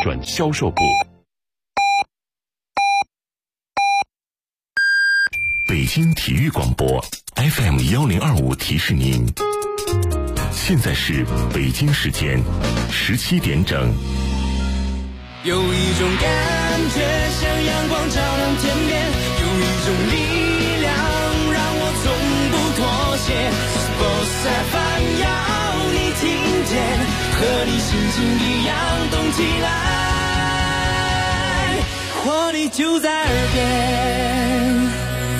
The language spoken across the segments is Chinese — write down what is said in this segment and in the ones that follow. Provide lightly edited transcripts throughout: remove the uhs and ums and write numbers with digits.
转销售部。北京体育广播 FM1025 提示您，现在是北京时间17点整。 有一种感觉像阳光照亮天边，有一种力量让我从不妥协。Boss FM 要你听见，和你心情一样动起来，活力就在耳边。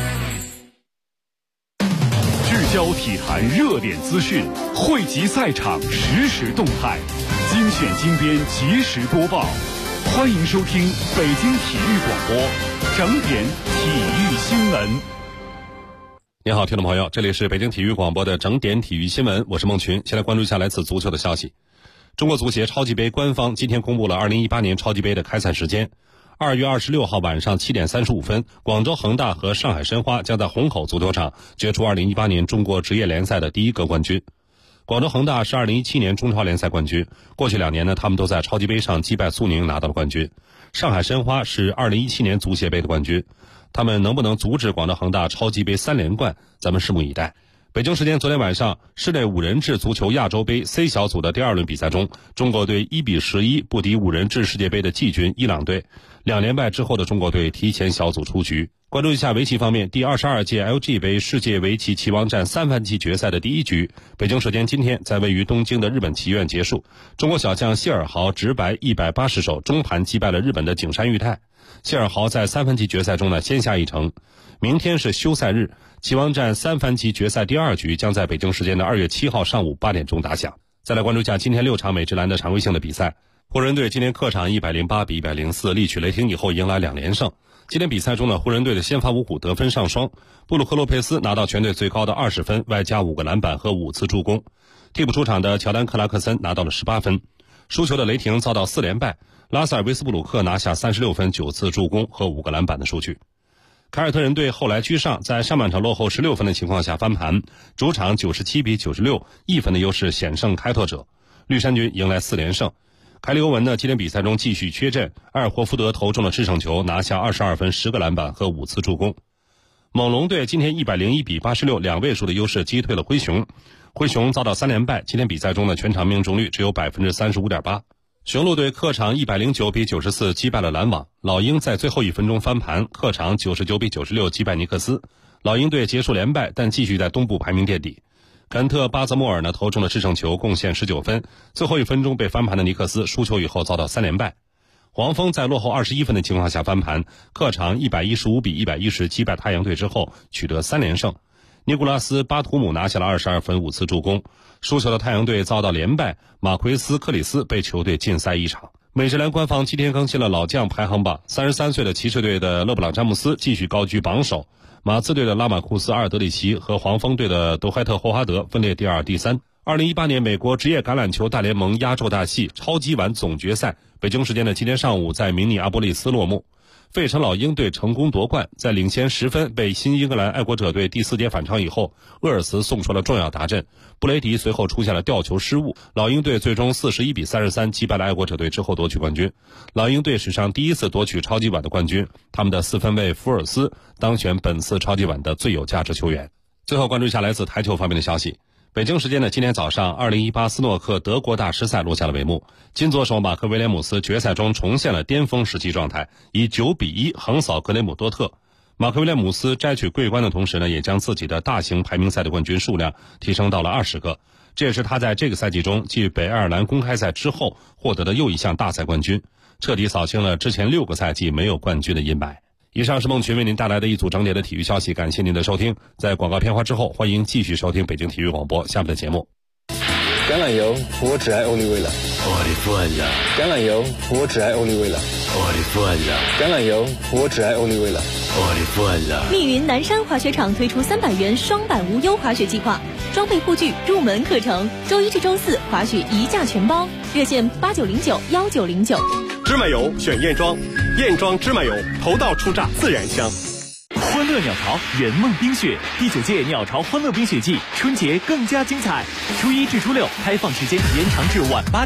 聚焦体坛热点资讯，汇集赛场实时动态，精选精编及时播报。欢迎收听北京体育广播整点体育新闻。 你好，听众朋友，这里是北京体育广播的整点体育新闻，我是孟群。先来关注一下来自足球的消息。中国足协超级杯官方今天公布了2018年超级杯的开赛时间。2月26号晚上7点35分，广州恒大和上海申花将在虹口足球场决出2018年中国职业联赛的第一个冠军。广州恒大是2017年中超联赛冠军，过去2年呢，他们都在超级杯上击败苏宁拿到了冠军。上海申花是2017年足协杯的冠军，他们能不能阻止广州恒大超级杯3连冠，咱们拭目以待。北京时间昨天晚上，室内5人制足球亚洲杯 C 小组的第2轮比赛中，中国队1比11不敌5人制世界杯的季军伊朗队，2连败之后的中国队提前小组出局。关注一下围棋方面，第22届 LG 杯世界围棋棋王战三番棋决赛的第1局，北京时间今天在位于东京的日本棋院结束。中国小将谢尔豪直白180手中盘击败了日本的景山裕太。谢尔豪在三番棋决赛中呢先下一城。明天是休赛日，棋王战三番棋决赛第2局将在北京时间的2月7号上午8点钟打响。再来关注一下今天6场美职篮的常规性的比赛。湖人队今天客场108比104力取雷霆以后迎来2连胜。今天比赛中呢，湖人队的先发五虎得分上双，布鲁克洛佩斯拿到全队最高的20分，外加5个篮板和5次助攻。替补出场的乔丹克拉克森拿到了18分。输球的雷霆遭到4连败，拉塞尔威斯布鲁克拿下36分、9次助攻和5个篮板的数据。凯尔特人队后来居上，在上半场落后16分的情况下翻盘，主场97比96，1分的优势险胜开拓者。绿衫军迎来4连胜。凯里欧文呢，今天比赛中继续缺阵，埃尔霍福德投中了制胜球，拿下22分、10个篮板和5次助攻。猛龙队今天101比86，两位数的优势击退了灰熊。灰熊遭到3连败，今天比赛中的全场命中率只有 35.8%。雄鹿队客场109比94击败了篮网，老鹰在最后1分钟翻盘，客场99比96击败尼克斯。老鹰队结束连败，但继续在东部排名垫底。肯特巴泽莫尔呢投中了制胜球，贡献19分。最后1分钟被翻盘的尼克斯输球以后遭到3连败。黄蜂在落后21分的情况下翻盘，客场115比110击败太阳队之后取得3连胜。尼古拉斯巴图姆拿下了22分、5次助攻。输球的太阳队遭到连败，马奎斯克里斯被球队禁赛1场。美职篮官方今天更新了老将排行榜，33岁的骑士队的勒布朗詹姆斯继续高居榜首，马刺队的拉马库斯阿尔德里奇和黄蜂队的德怀特霍华德分列第2、第3。2018年美国职业橄榄球大联盟压轴大戏超级碗总决赛，北京时间的今天上午在明尼阿波利斯落幕。费城老鹰队成功夺冠，在领先10分被新英格兰爱国者队第4节反超以后，厄尔茨送出了重要达阵，布雷迪随后出现了吊球失误，老鹰队最终41比33击败了爱国者队之后夺取冠军。老鹰队史上第一次夺取超级碗的冠军，他们的4分卫福尔斯当选本次超级碗的最有价值球员。最后关注一下来自台球方面的消息。北京时间的今天早上，2018斯诺克德国大师赛落下了帷幕。金左手马克威廉姆斯决赛中重现了巅峰时期状态，以9比1横扫格雷姆多特。马克威廉姆斯摘取桂冠的同时呢，也将自己的大型排名赛的冠军数量提升到了20个。这也是他在这个赛季中继北爱尔兰公开赛之后获得的又一项大赛冠军，彻底扫清了之前6个赛季没有冠军的阴霾。以上是孟群为您带来的一组整点的体育消息，感谢您的收听。在广告片花之后，欢迎继续收听北京体育广播下面的节目。 橄榄油，我只爱欧丽味了。 我的父呀！ 橄榄油，我只爱欧丽味了。 我的父呀！ 橄榄油，我只爱欧丽味了。 我的父呀！ 密云南山滑雪场推出300元双板无忧滑雪计划，装备护具、入门课程，周1至周4滑雪一价全包，热线89091909。 芝麻油选燕庄，燕庄芝麻油，头道出榨自然香。 欢乐鸟巢圆梦冰雪第9届鸟巢欢乐冰雪季，春节更加精彩。初1至初6开放时间延长至晚8点，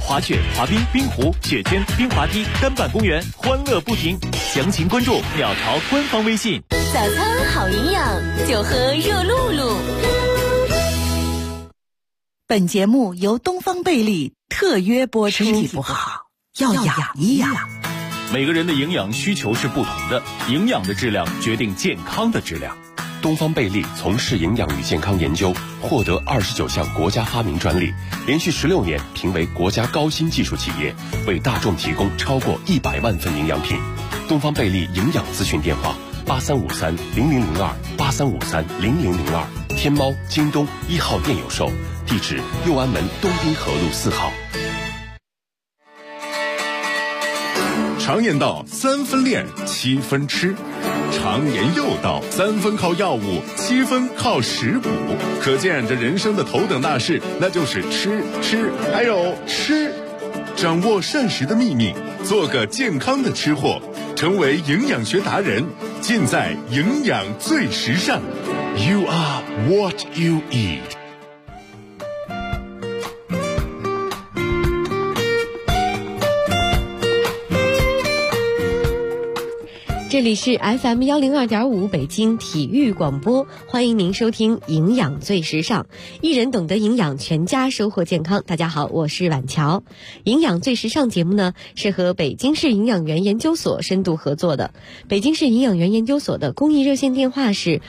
滑雪、滑冰、冰湖、雪圈、冰滑梯、单板公园，欢乐不停。详情关注鸟巢官方微信。 早餐好营养，就喝热露露。 本节目由东方贝利特约播出。身体不好要养一养。 每个人的营养需求是不同的，营养的质量决定健康的质量。 东方贝利从事营养与健康研究，获得29项国家发明专利，连续16年评为国家高新技术企业，为大众提供超过100万份营养品。东方贝利营养咨询电话8353-0002，8353-0002，天猫、京东1号店有售，地址右安门东滨河路4号。 常言道3分练7分吃，常言又道3分靠药物7分靠食补，可见这人生的头等大事那就是吃还有吃。掌握膳食的秘密，做个健康的吃货，成为营养学达人，尽在营养最时尚。 You are what you eat。 这里是 FM 102.5北京体育广播，欢迎您收听营养最时尚，一人懂得营养，全家收获健康。大家好，我是婉乔。营养最时尚节目呢，是和北京市营养员研究所深度合作的。北京市营养员研究所的公益热线电话是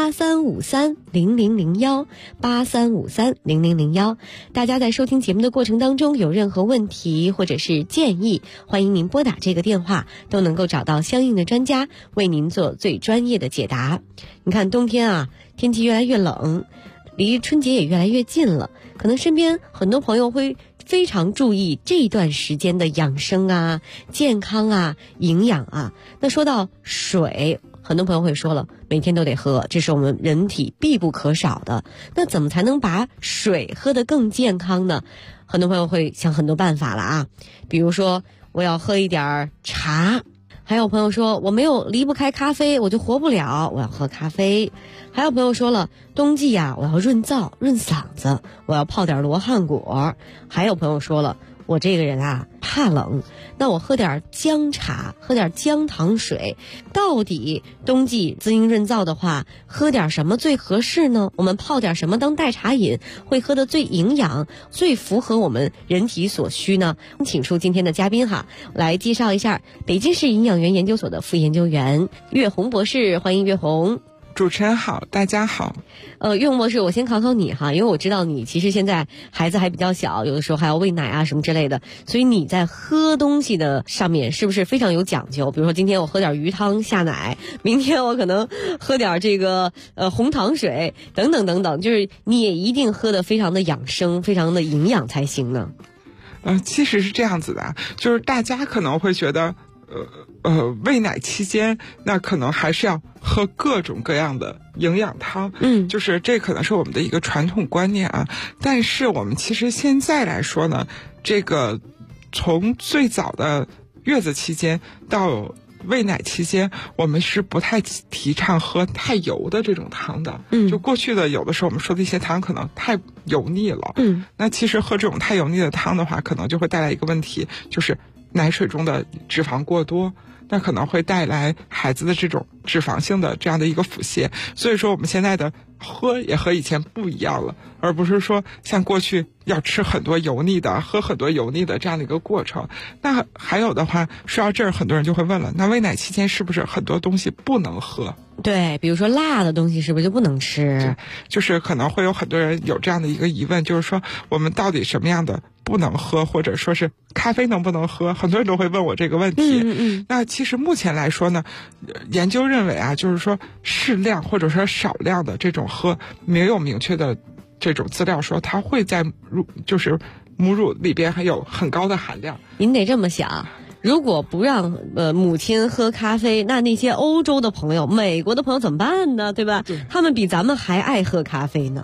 8353-0001，8353-0001。大家在收听节目的过程当中有任何问题或者是建议，欢迎您拨打这个电话，都能够找到相应的专家为您做最专业的解答。你看冬天啊，天气越来越冷，离春节也越来越近了，可能身边很多朋友会非常注意这段时间的养生啊、健康啊、营养啊。那说到水，很多朋友会说了，每天都得喝，这是我们人体必不可少的。那怎么才能把水喝得更健康呢？很多朋友会想很多办法了啊，比如说我要喝一点茶，还有朋友说我离不开咖啡，我就活不了，我要喝咖啡。还有朋友说了，冬季啊，我要润燥润嗓子，我要泡点罗汉果。还有朋友说了，我这个人啊怕冷，那我喝点姜茶，喝点姜糖水。到底冬季滋阴润燥的话，喝点什么最合适呢？我们泡点什么当代茶饮会喝得最营养，最符合我们人体所需呢？请出今天的嘉宾哈，来介绍一下北京市营养员研究所的副研究员岳红博士，欢迎岳红。 主持人好，大家好。 岳红博士，我先考考你哈，因为我知道你其实现在孩子还比较小，有的时候还要喂奶啊什么之类的，所以你在喝东西的上面是不是非常有讲究？比如说今天我喝点鱼汤下奶，明天我可能喝点这个红糖水等等等等，就是你也一定喝得非常的养生，非常的营养才行呢。 其实是这样子的，就是大家可能会觉得喂奶期间，那可能还是要喝各种各样的营养汤，就是这可能是我们的一个传统观念啊。但是我们其实现在来说呢，这个从最早的月子期间到喂奶期间，我们是不太提倡喝太油的这种汤的。就过去的有的时候我们说的一些汤可能太油腻了。那其实喝这种太油腻的汤的话，可能就会带来一个问题，就是奶水中的脂肪过多，那可能会带来孩子的这种脂肪性的这样的一个腹泻。所以说我们现在的喝也和以前不一样了，而不是说像过去要吃很多油腻的，喝很多油腻的这样的一个过程。那还有的话，说到这儿很多人就会问了，那喂奶期间是不是很多东西不能喝？ 对，比如说辣的东西是不是就不能吃？ 就是可能会有很多人有这样的一个疑问，就是说我们到底什么样的不能喝，或者说是咖啡能不能喝？很多人都会问我这个问题。那其实目前来说呢，研究认为啊，就是说适量或者说少量的这种喝，没有明确的这种资料说它会在就是母乳里边还有很高的含量。 您得这么想，如果不让母亲喝咖啡，那些欧洲的朋友、美国的朋友怎么办呢？对吧？他们比咱们还爱喝咖啡呢。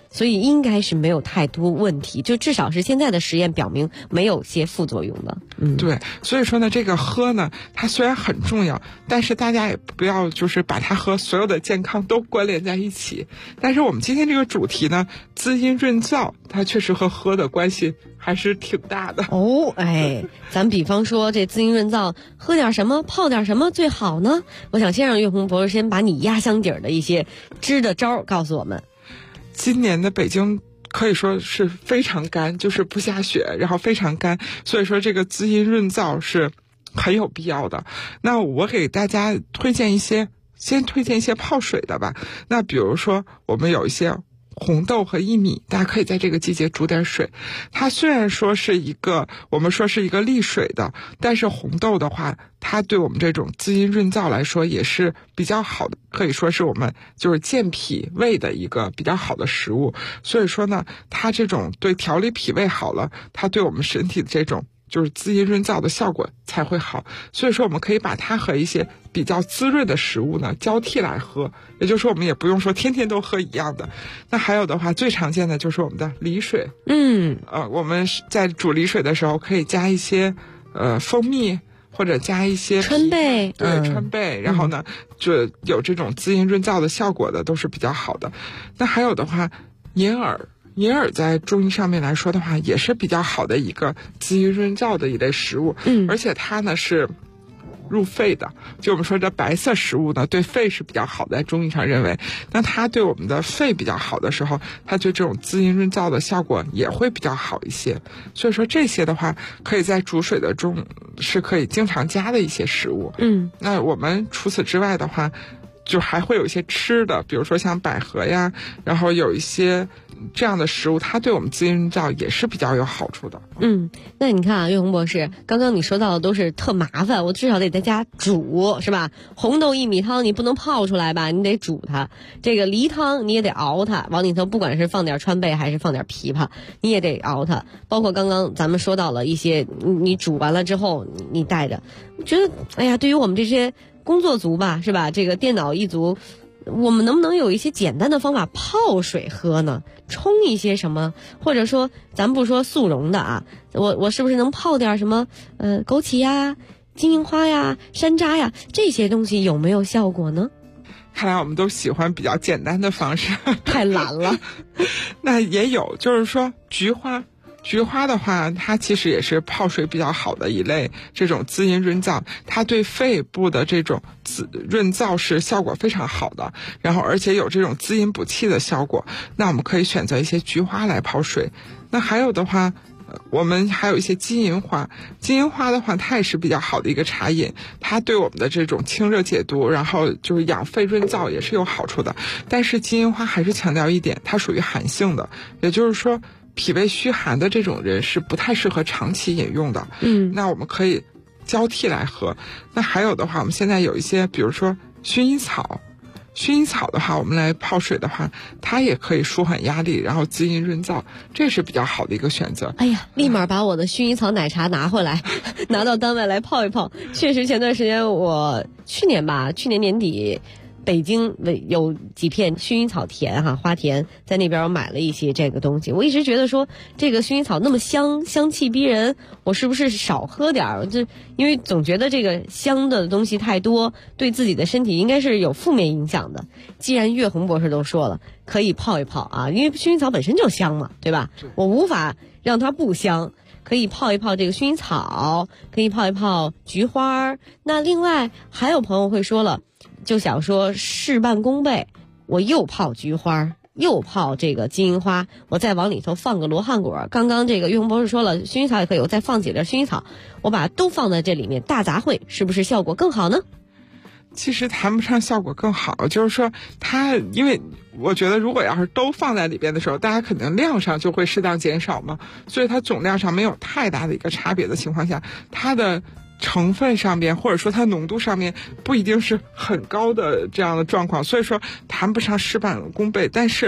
所以应该是没有太多问题，就至少是现在的实验表明没有些副作用的。 对，所以说呢，这个喝呢，它虽然很重要，但是大家也不要就是把它和所有的健康都关联在一起。但是我们今天这个主题呢，滋阴润燥，它确实和喝的关系还是挺大的哦。咱比方说这滋阴润燥，喝点什么，泡点什么最好呢？我想先让岳红博士先把你压箱底儿的一些支的招告诉我们。 今年的北京可以说是非常干，就是不下雪，然后非常干，所以说这个滋阴润燥是很有必要的。那我给大家先推荐一些泡水的吧。那比如说我们有一些红豆和薏米，大家可以在这个季节煮点水。它虽然说是我们说是一个利水的，但是红豆的话，它对我们这种滋阴润燥来说也是比较好的，可以说是我们就是健脾胃的一个比较好的食物。所以说呢，它这种对调理脾胃好了，它对我们身体的这种就是滋阴润燥的效果才会好。所以说我们可以把它和一些比较滋润的食物呢交替来喝，也就是说我们也不用说天天都喝一样的。那还有的话，最常见的就是我们的梨水。我们在煮梨水的时候可以加一些蜂蜜，或者加一些川贝， 川贝，然后呢就有这种滋阴润燥的效果的，都是比较好的。那还有的话，银耳在中医上面来说的话，也是比较好的一个滋阴润燥的一类食物。而且它呢是入肺的，就我们说这白色食物呢对肺是比较好的，在中医上认为，那它对我们的肺比较好的时候，它对这种滋阴润燥的效果也会比较好一些。所以说这些的话，可以在煮水的中是可以经常加的一些食物。那我们除此之外的话，就还会有一些吃的，比如说像百合呀，然后有一些这样的食物，它对我们滋阴润燥也是比较有好处的。 那你看啊，岳红博士，刚刚你说到的都是特麻烦，我至少得在家煮，是吧？红豆薏米汤你不能泡出来吧，你得煮它。这个梨汤你也得熬它，往里头不管是放点川贝还是放点枇杷，你也得熬它。包括刚刚咱们说到了一些，你煮完了之后你带着，我觉得哎呀，对于我们这些工作族吧，是吧？这个电脑一族，我们能不能有一些简单的方法泡水喝呢？冲一些什么，或者说咱不说速溶的啊，我是不是能泡点什么枸杞呀、金银花呀、山楂呀，这些东西有没有效果呢？ 看来我们都喜欢比较简单的方式， 太懒了。 那也有，就是说菊花的话，它其实也是泡水比较好的一类这种滋阴润燥，它对肺部的这种润燥是效果非常好的，然后而且有这种滋阴补气的效果。那我们可以选择一些菊花来泡水。那还有的话，我们还有一些金银花的话，它也是比较好的一个茶饮，它对我们的这种清热解毒，然后就是养肺润燥也是有好处的。但是金银花还是强调一点，它属于寒性的，也就是说脾胃虚寒的这种人是不太适合长期饮用的。那我们可以交替来喝。那还有的话，我们现在有一些比如说薰衣草的话，我们来泡水的话，它也可以舒缓压力，然后滋阴润燥，这是比较好的一个选择。 哎呀，立马把我的薰衣草奶茶拿回来，拿到单位来泡一泡。确实前段时间我去年年底北京有几片薰衣草田花田，在那边我买了一些这个东西。我一直觉得说这个薰衣草那么香气逼人，我是不是少喝点儿？就因为总觉得这个香的东西太多，对自己的身体应该是有负面影响的。既然岳红博士都说了，可以泡一泡啊，因为薰衣草本身就香嘛，对吧？我无法让它不香。可以泡一泡这个薰衣草，可以泡一泡菊花。那另外还有朋友会说了，就想说事半功倍，我又泡菊花，又泡这个金银花，我再往里头放个罗汉果。刚刚这个岳红博士说了，薰衣草也可以，我再放几粒薰衣草，我把它都放在这里面大杂烩，是不是效果更好呢？ 其实谈不上效果更好，就是说它，因为我觉得如果要是都放在里边的时候，大家肯定量上就会适当减少嘛，所以它总量上没有太大的一个差别的情况下，它的成分上面或者说它浓度上面不一定是很高的这样的状况，所以说谈不上事半功倍。但是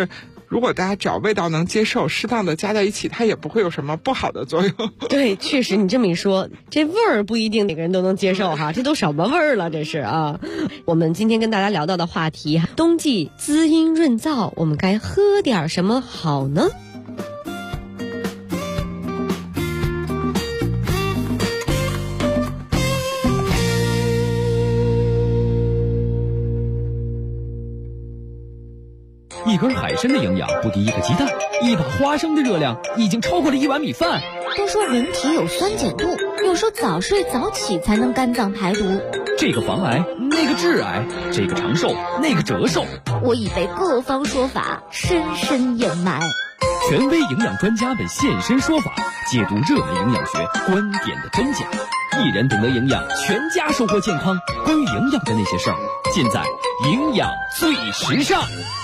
如果大家只要味道能接受，适当的加在一起，它也不会有什么不好的作用。 对，确实你这么一说，这味儿不一定每个人都能接受哈，这都什么味儿了这是啊。我们今天跟大家聊到的话题，冬季滋阴润燥，我们该喝点什么好呢？ 一根海参的营养不敌一个鸡蛋，一把花生的热量已经超过了一碗米饭。 都说人体有酸碱度，有时候早睡早起才能肝脏排毒。 这个防癌，那个致癌，这个长寿，那个折寿。 我已被各方说法深深掩埋。 权威营养专家们现身说法，解读热门营养学观点的真假。一人懂得营养，全家收获健康。关于营养的那些事儿，尽在营养最时尚。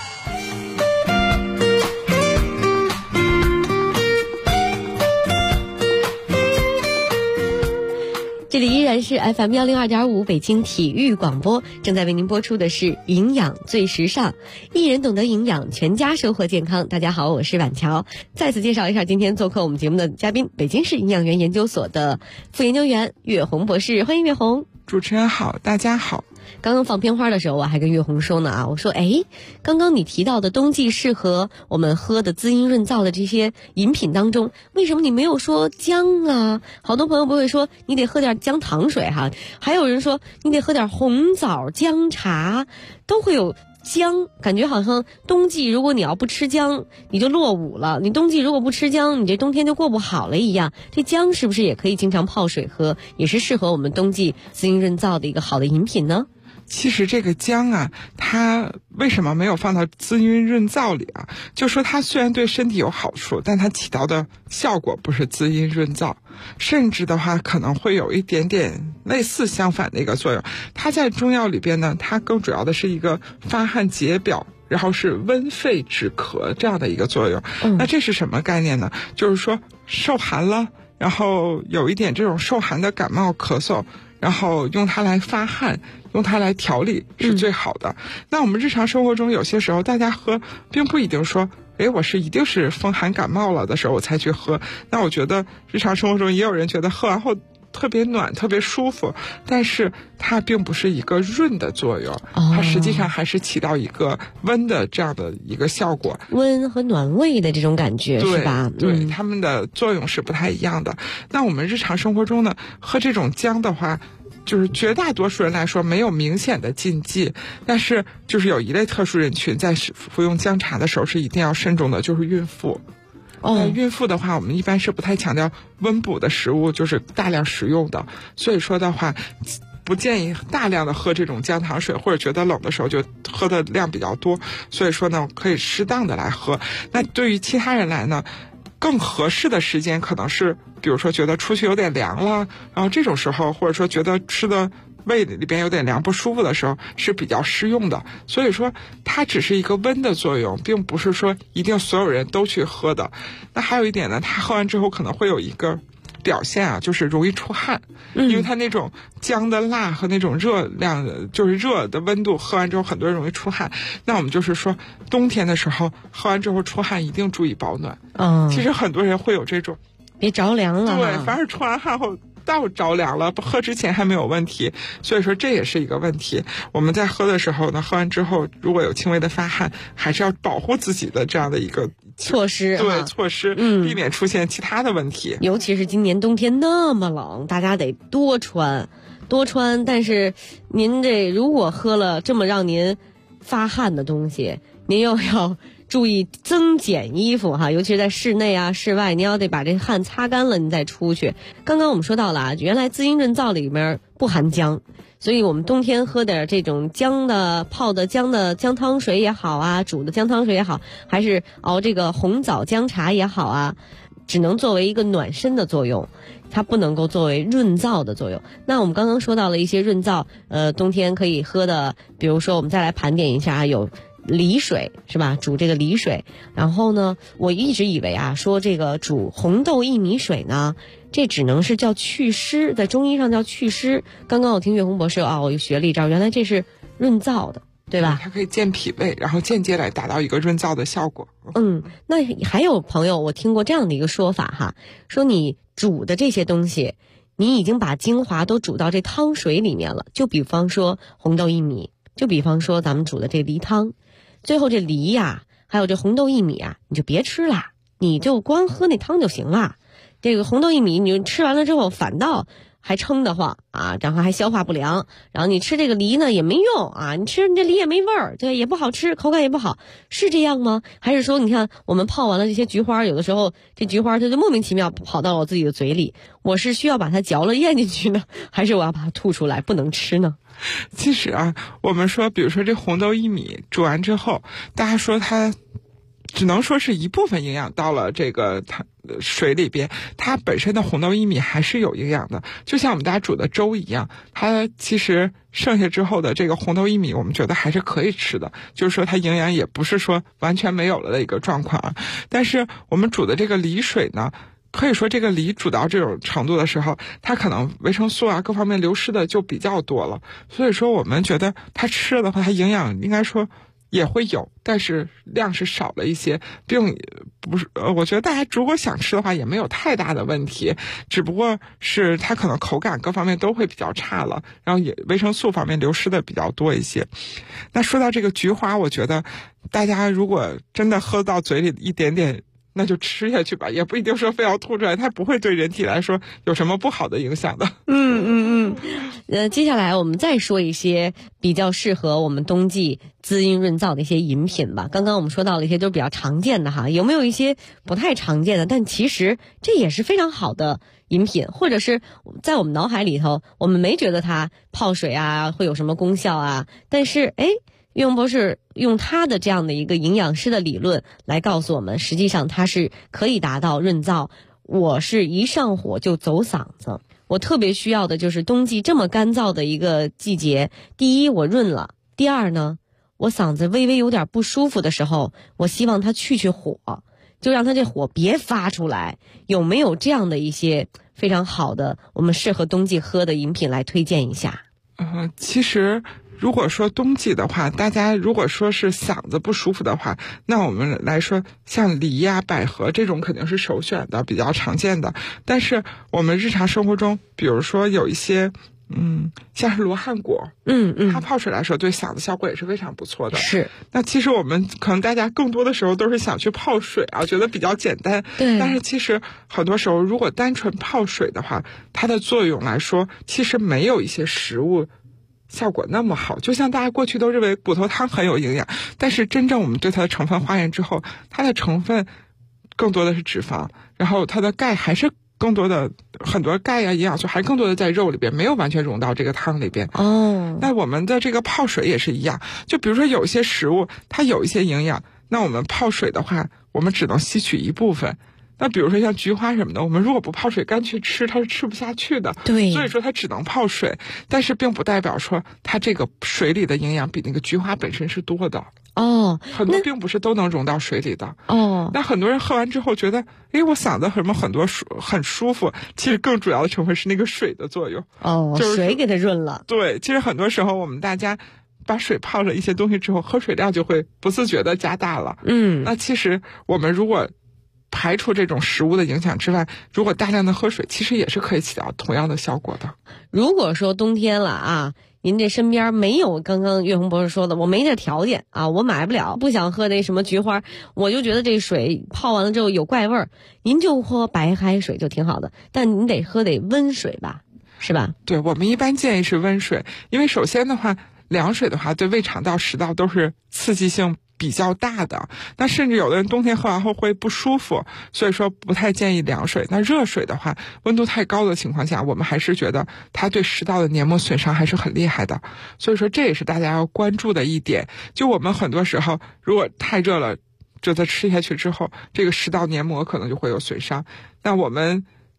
这里依然是 FM 102.5北京体育广播，正在为您播出的是营养最时尚，一人懂得营养，全家收获健康。大家好，我是婉乔。再次介绍一下今天做客我们节目的嘉宾，北京市营养园研究所的副研究员岳红博士。欢迎岳红。 主持人好，大家好。 刚刚放片花的时候，我还跟岳红说呢啊，我说刚刚你提到的冬季适合我们喝的滋阴润燥的这些饮品当中，为什么你没有说姜啊？好多朋友不会说你得喝点姜糖水哈，还有人说你得喝点红枣姜茶，都会有姜，感觉好像冬季如果你要不吃姜，你就落伍了；你冬季如果不吃姜，你这冬天就过不好了一样。这姜是不是也可以经常泡水喝，也是适合我们冬季滋阴润燥的一个好的饮品呢？ 其实这个姜啊，它为什么没有放到滋阴润燥里啊？就说它虽然对身体有好处，但它起到的效果不是滋阴润燥，甚至的话可能会有一点点类似相反的一个作用。它在中药里边呢，它更主要的是一个发汗解表，然后是温肺止咳这样的一个作用。那这是什么概念呢？就是说受寒了，然后有一点这种受寒的感冒咳嗽，然后用它来发汗，用它来调理是最好的。那我们日常生活中有些时候大家喝并不一定说我是一定是风寒感冒了的时候我才去喝。那我觉得日常生活中也有人觉得喝完后特别暖特别舒服，但是它并不是一个润的作用，它实际上还是起到一个温的这样的一个效果， 温和暖胃的这种感觉，是吧？ 对，它们的作用是不太一样的。那我们日常生活中呢，喝这种姜的话，就是绝大多数人来说没有明显的禁忌，但是就是有一类特殊人群在服用姜茶的时候是一定要慎重的，就是孕妇。孕妇的话，我们一般是不太强调温补的食物，就是大量食用的。所以说的话，不建议大量的喝这种姜糖水，或者觉得冷的时候就喝的量比较多。所以说呢，可以适当的来喝。那对于其他人来呢，更合适的时间可能是，比如说觉得出去有点凉了，然后这种时候，或者说觉得吃的胃里边有点凉不舒服的时候是比较适用的。所以说它只是一个温的作用，并不是说一定所有人都去喝的。那还有一点呢，它喝完之后可能会有一个表现啊，就是容易出汗，因为它那种姜的辣和那种热量，就是热的温度，喝完之后很多人容易出汗。那我们就是说冬天的时候喝完之后出汗一定注意保暖。其实很多人会有这种别着凉了， 对，反而出完汗后到着凉了，喝之前还没有问题，所以说这也是一个问题。我们在喝的时候呢，喝完之后如果有轻微的发汗，还是要保护自己的这样的一个措施， 对，措施，避免出现其他的问题。 尤其是今年冬天那么冷，大家得多穿。但是您这如果喝了这么让您发汗的东西，您又要注意增减衣服哈，尤其是在室内啊、室外，你要得把这汗擦干了，你再出去。刚刚我们说到了啊，原来滋阴润燥里面不含姜，所以我们冬天喝点这种姜的泡的姜的姜汤水也好啊，煮的姜汤水也好，还是熬这个红枣姜茶也好啊，只能作为一个暖身的作用，它不能够作为润燥的作用。那我们刚刚说到了一些润燥，冬天可以喝的，比如说我们再来盘点一下，有梨水是吧？煮这个梨水，然后呢，我一直以为啊，说这个煮红豆薏米水呢，这只能是叫祛湿，在中医上叫祛湿。刚刚我听岳红博士我又学了一招，原来这是润燥的。 对吧？ 它可以健脾胃，然后间接来达到一个润燥的效果。 那还有朋友，我听过这样的一个说法哈，说你煮的这些东西，你已经把精华都煮到这汤水里面了。就比方说红豆薏米，就比方说咱们煮的这梨汤，最后这梨呀，还有这红豆薏米啊，你就别吃了，你就光喝那汤就行了。这个红豆薏米，你吃完了之后反倒还撑得慌啊，然后还消化不良，然后你吃这个梨呢也没用啊，你吃这梨也没味儿，对，也不好吃，口感也不好，是这样吗？还是说你看我们泡完了这些菊花，有的时候这菊花它就莫名其妙跑到我自己的嘴里，我是需要把它嚼了咽进去呢，还是我要把它吐出来不能吃呢？ 其实啊，我们说比如说这红豆薏米煮完之后，大家说它只能说是一部分营养到了这个水里边，它本身的红豆薏米还是有营养的，就像我们家煮的粥一样，它其实剩下之后的这个红豆薏米我们觉得还是可以吃的，就是说它营养也不是说完全没有了的一个状况啊。但是我们煮的这个梨水呢，可以说这个梨煮到这种程度的时候，它可能维生素啊各方面流失的就比较多了，所以说我们觉得它吃了的话，它营养应该说也会有，但是量是少了一些，并不是我觉得大家如果想吃的话也没有太大的问题，只不过是它可能口感各方面都会比较差了，然后也维生素方面流失的比较多一些。那说到这个菊花，我觉得大家如果真的喝到嘴里一点点，那就吃下去吧，也不一定说非要吐出来，它不会对人体来说有什么不好的影响的。 接下来我们再说一些比较适合我们冬季滋阴润燥的一些饮品吧。刚刚我们说到了一些都是比较常见的哈，有没有一些不太常见的，但其实这也是非常好的饮品，或者是在我们脑海里头我们没觉得它泡水啊会有什么功效啊，但是岳博士用他的这样的一个营养师的理论来告诉我们，实际上它是可以达到润燥。我是一上火就走嗓子，我特别需要的就是冬季这么干燥的一个季节，第一我润了，第二呢我嗓子微微有点不舒服的时候，我希望它去火，就让它这火别发出来。有没有这样的一些非常好的我们适合冬季喝的饮品来推荐一下？ 其实如果说冬季的话，大家如果说是嗓子不舒服的话，那我们来说像梨呀、百合这种肯定是首选的，比较常见的。但是我们日常生活中，比如说有一些像是罗汉果，它泡水来说对嗓子效果也是非常不错的。 是。 那其实我们可能大家更多的时候都是想去泡水啊，觉得比较简单。 对。 但是其实很多时候，如果单纯泡水的话，它的作用来说，其实没有一些食物效果那么好。就像大家过去都认为骨头汤很有营养，但是真正我们对它的成分化验之后，它的成分更多的是脂肪，然后它的钙还是更多的，很多钙呀、营养素还更多的在肉里边，没有完全融到这个汤里边。那我们的这个泡水也是一样，就比如说有一些食物它有一些营养，那我们泡水的话，我们只能吸取一部分。那比如说像菊花什么的，我们如果不泡水干去吃，它是吃不下去的。 对， 所以说它只能泡水，但是并不代表说它这个水里的营养比那个菊花本身是多的。很多并不是都能融到水里的。那很多人喝完之后觉得，我嗓子很多很舒服，其实更主要的成分是那个水的作用。就是水给它润了。 对，其实很多时候我们大家把水泡了一些东西之后，喝水量就会不自觉的加大了。那其实我们如果排除这种食物的影响之外，如果大量的喝水，其实也是可以起到同样的效果的。 如果说冬天了啊，您这身边没有刚刚岳红博士说的，我没这条件啊，我买不了，不想喝那什么菊花，我就觉得这水泡完了之后有怪味儿，您就喝白开水就挺好的，但您得喝温水吧，是吧？ 对，我们一般建议是温水，因为首先的话，凉水的话对胃肠道、食道都是刺激性比较大的，那甚至有的人冬天喝完后会不舒服，所以说不太建议凉水。那热水的话，温度太高的情况下，我们还是觉得它对食道的黏膜损伤还是很厉害的，所以说这也是大家要关注的一点。就我们很多时候如果太热了，就在吃下去之后，这个食道黏膜可能就会有损伤。那我们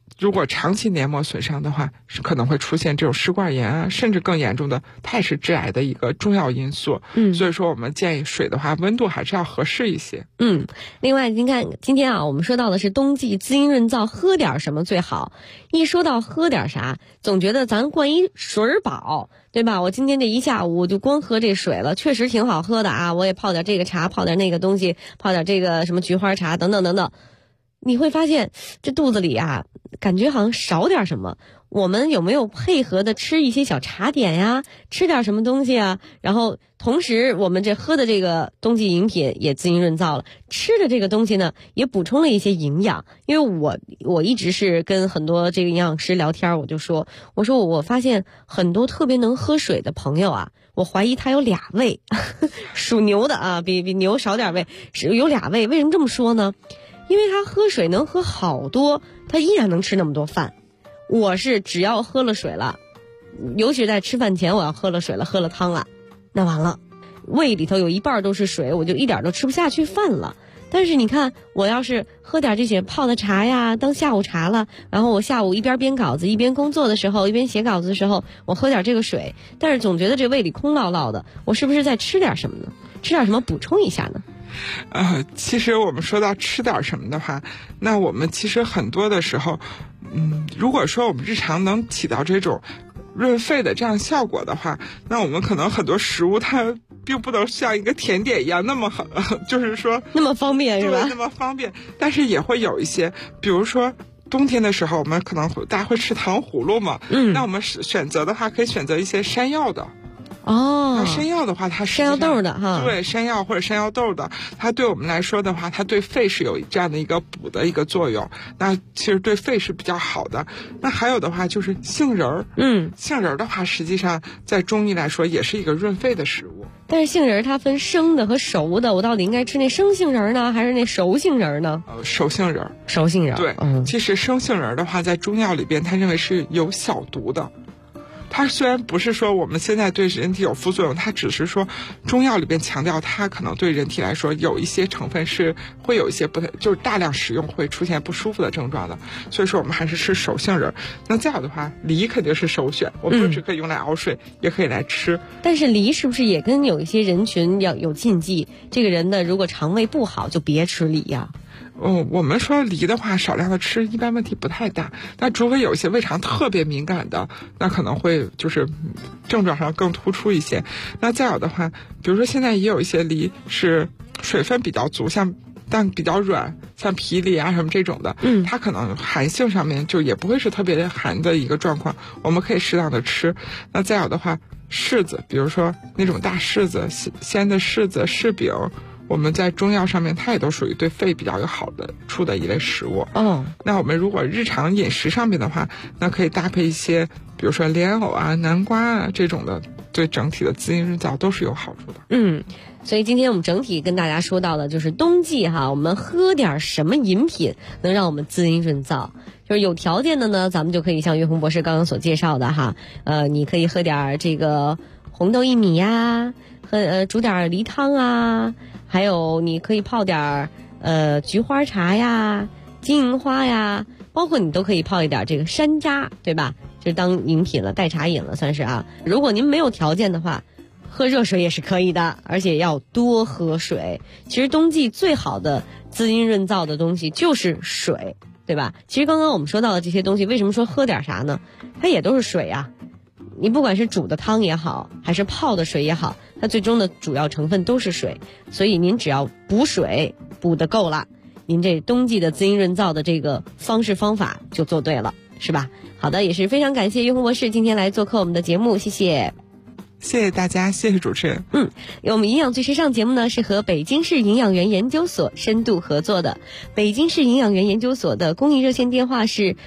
如果长期黏膜损伤的话，是可能会出现这种食管炎啊，甚至更严重的，它也是致癌的一个重要因素。所以说我们建议水的话，温度还是要合适一些。 另外您看，今天啊，我们说到的是冬季滋阴润燥，喝点什么最好？一说到喝点啥，总觉得咱灌一水饱，对吧？我今天这一下午就光喝这水了，确实挺好喝的啊！我也泡点这个茶，泡点那个东西，泡点这个什么菊花茶等等等等。你会发现这肚子里啊，感觉好像少点什么。我们有没有配合的吃一些小茶点呀，吃点什么东西啊？然后同时我们这喝的这个冬季饮品也滋阴润燥了，吃的这个东西呢也补充了一些营养。因为我一直是跟很多这个营养师聊天，我说我发现很多特别能喝水的朋友啊，我怀疑他有俩胃属牛的啊，比牛少点胃，是有俩胃。为什么这么说呢？因为他喝水能喝好多，他依然能吃那么多饭。我是只要喝了水了，尤其是在吃饭前，我要喝了水了，喝了汤了，那完了，胃里头有一半都是水，我就一点都吃不下去饭了。但是你看，我要是喝点这些泡的茶呀，当下午茶了，然后我下午一边编稿子一边工作的时候，一边写稿子的时候，我喝点这个水，但是总觉得这胃里空落落的，我是不是在吃点什么呢？吃点什么补充一下呢？ 其实我们说到吃点什么的话，那我们其实很多的时候，如果说我们日常能起到这种润肺的这样效果的话，那我们可能很多食物它并不能像一个甜点一样那么好，就是说那么方便是吧？ 对，那么方便，但是也会有一些，比如说冬天的时候，我们可能大家会吃糖葫芦嘛，那我们选择的话，可以选择一些山药的。那山药的话，它山药豆的哈， 对，山药或者山药豆的，它对我们来说的话，它对肺是有这样的一个补的一个作用，那其实对肺是比较好的。那还有的话就是杏仁儿，杏仁儿的话，实际上在中医来说也是一个润肺的食物。 但是杏仁它分生的和熟的，我到底应该吃那生杏仁呢，还是那熟杏仁呢？ 熟杏仁。 熟杏仁。 对，其实生杏仁的话，在中药里边，它认为是有小毒的。它虽然不是说我们现在对人体有副作用，它只是说中药里边强调它可能对人体来说有一些成分是会有一些不太，就是大量使用会出现不舒服的症状的，所以说我们还是吃熟杏仁。那再有的话，梨肯定是首选，我们不只可以用来熬水，也可以来吃。 但是梨是不是也跟有一些人群要有禁忌？这个人呢，如果肠胃不好，就别吃梨呀。 我们说梨的话，少量的吃一般问题不太大，但除非有一些胃肠特别敏感的，那可能会就是症状上更突出一些。那再有的话，比如说现在也有一些梨是水分比较足，但比较软，像皮梨啊什么这种的，它可能寒性上面就也不会是特别寒的一个状况，我们可以适当的吃。那再有的话，柿子，比如说那种大柿子、鲜的柿子、柿饼，我们在中药上面它也都属于对肺比较有好的处的一类食物。那我们如果日常饮食上面的话，那可以搭配一些比如说莲藕啊、南瓜啊这种的，对整体的滋阴润燥都是有好处的。 所以今天我们整体跟大家说到的就是冬季哈，我们喝点什么饮品能让我们滋阴润燥。就是有条件的呢，咱们就可以像岳红博士刚刚所介绍的哈，你可以喝点这个红豆薏米呀，煮点梨汤啊，还有你可以泡点菊花茶呀、金银花呀，包括你都可以泡一点这个山楂，对吧？就当饮品了，代茶饮了算是啊。如果您没有条件的话，喝热水也是可以的，而且要多喝水。其实冬季最好的滋阴润燥的东西就是水，对吧？其实刚刚我们说到的这些东西，为什么说喝点啥呢？它也都是水啊。你不管是煮的汤也好，还是泡的水也好，它最终的主要成分都是水。所以您只要补水补得够了，您这冬季的滋阴润燥的这个方式方法就做对了，是吧？好的，也是非常感谢岳红博士今天来做客我们的节目，谢谢。 谢谢大家，谢谢主持人。 我们营养最时尚节目呢是和北京市营养员研究所深度合作的。北京市营养员研究所的公益热线电话是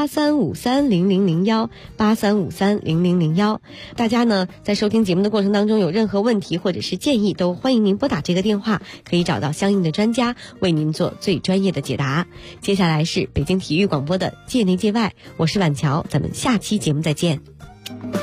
83530001 83530001。大家呢在收听节目的过程当中有任何问题或者是建议，都欢迎您拨打这个电话，可以找到相应的专家为您做最专业的解答。接下来是北京体育广播的界内界外，我是婉乔，咱们下期节目再见。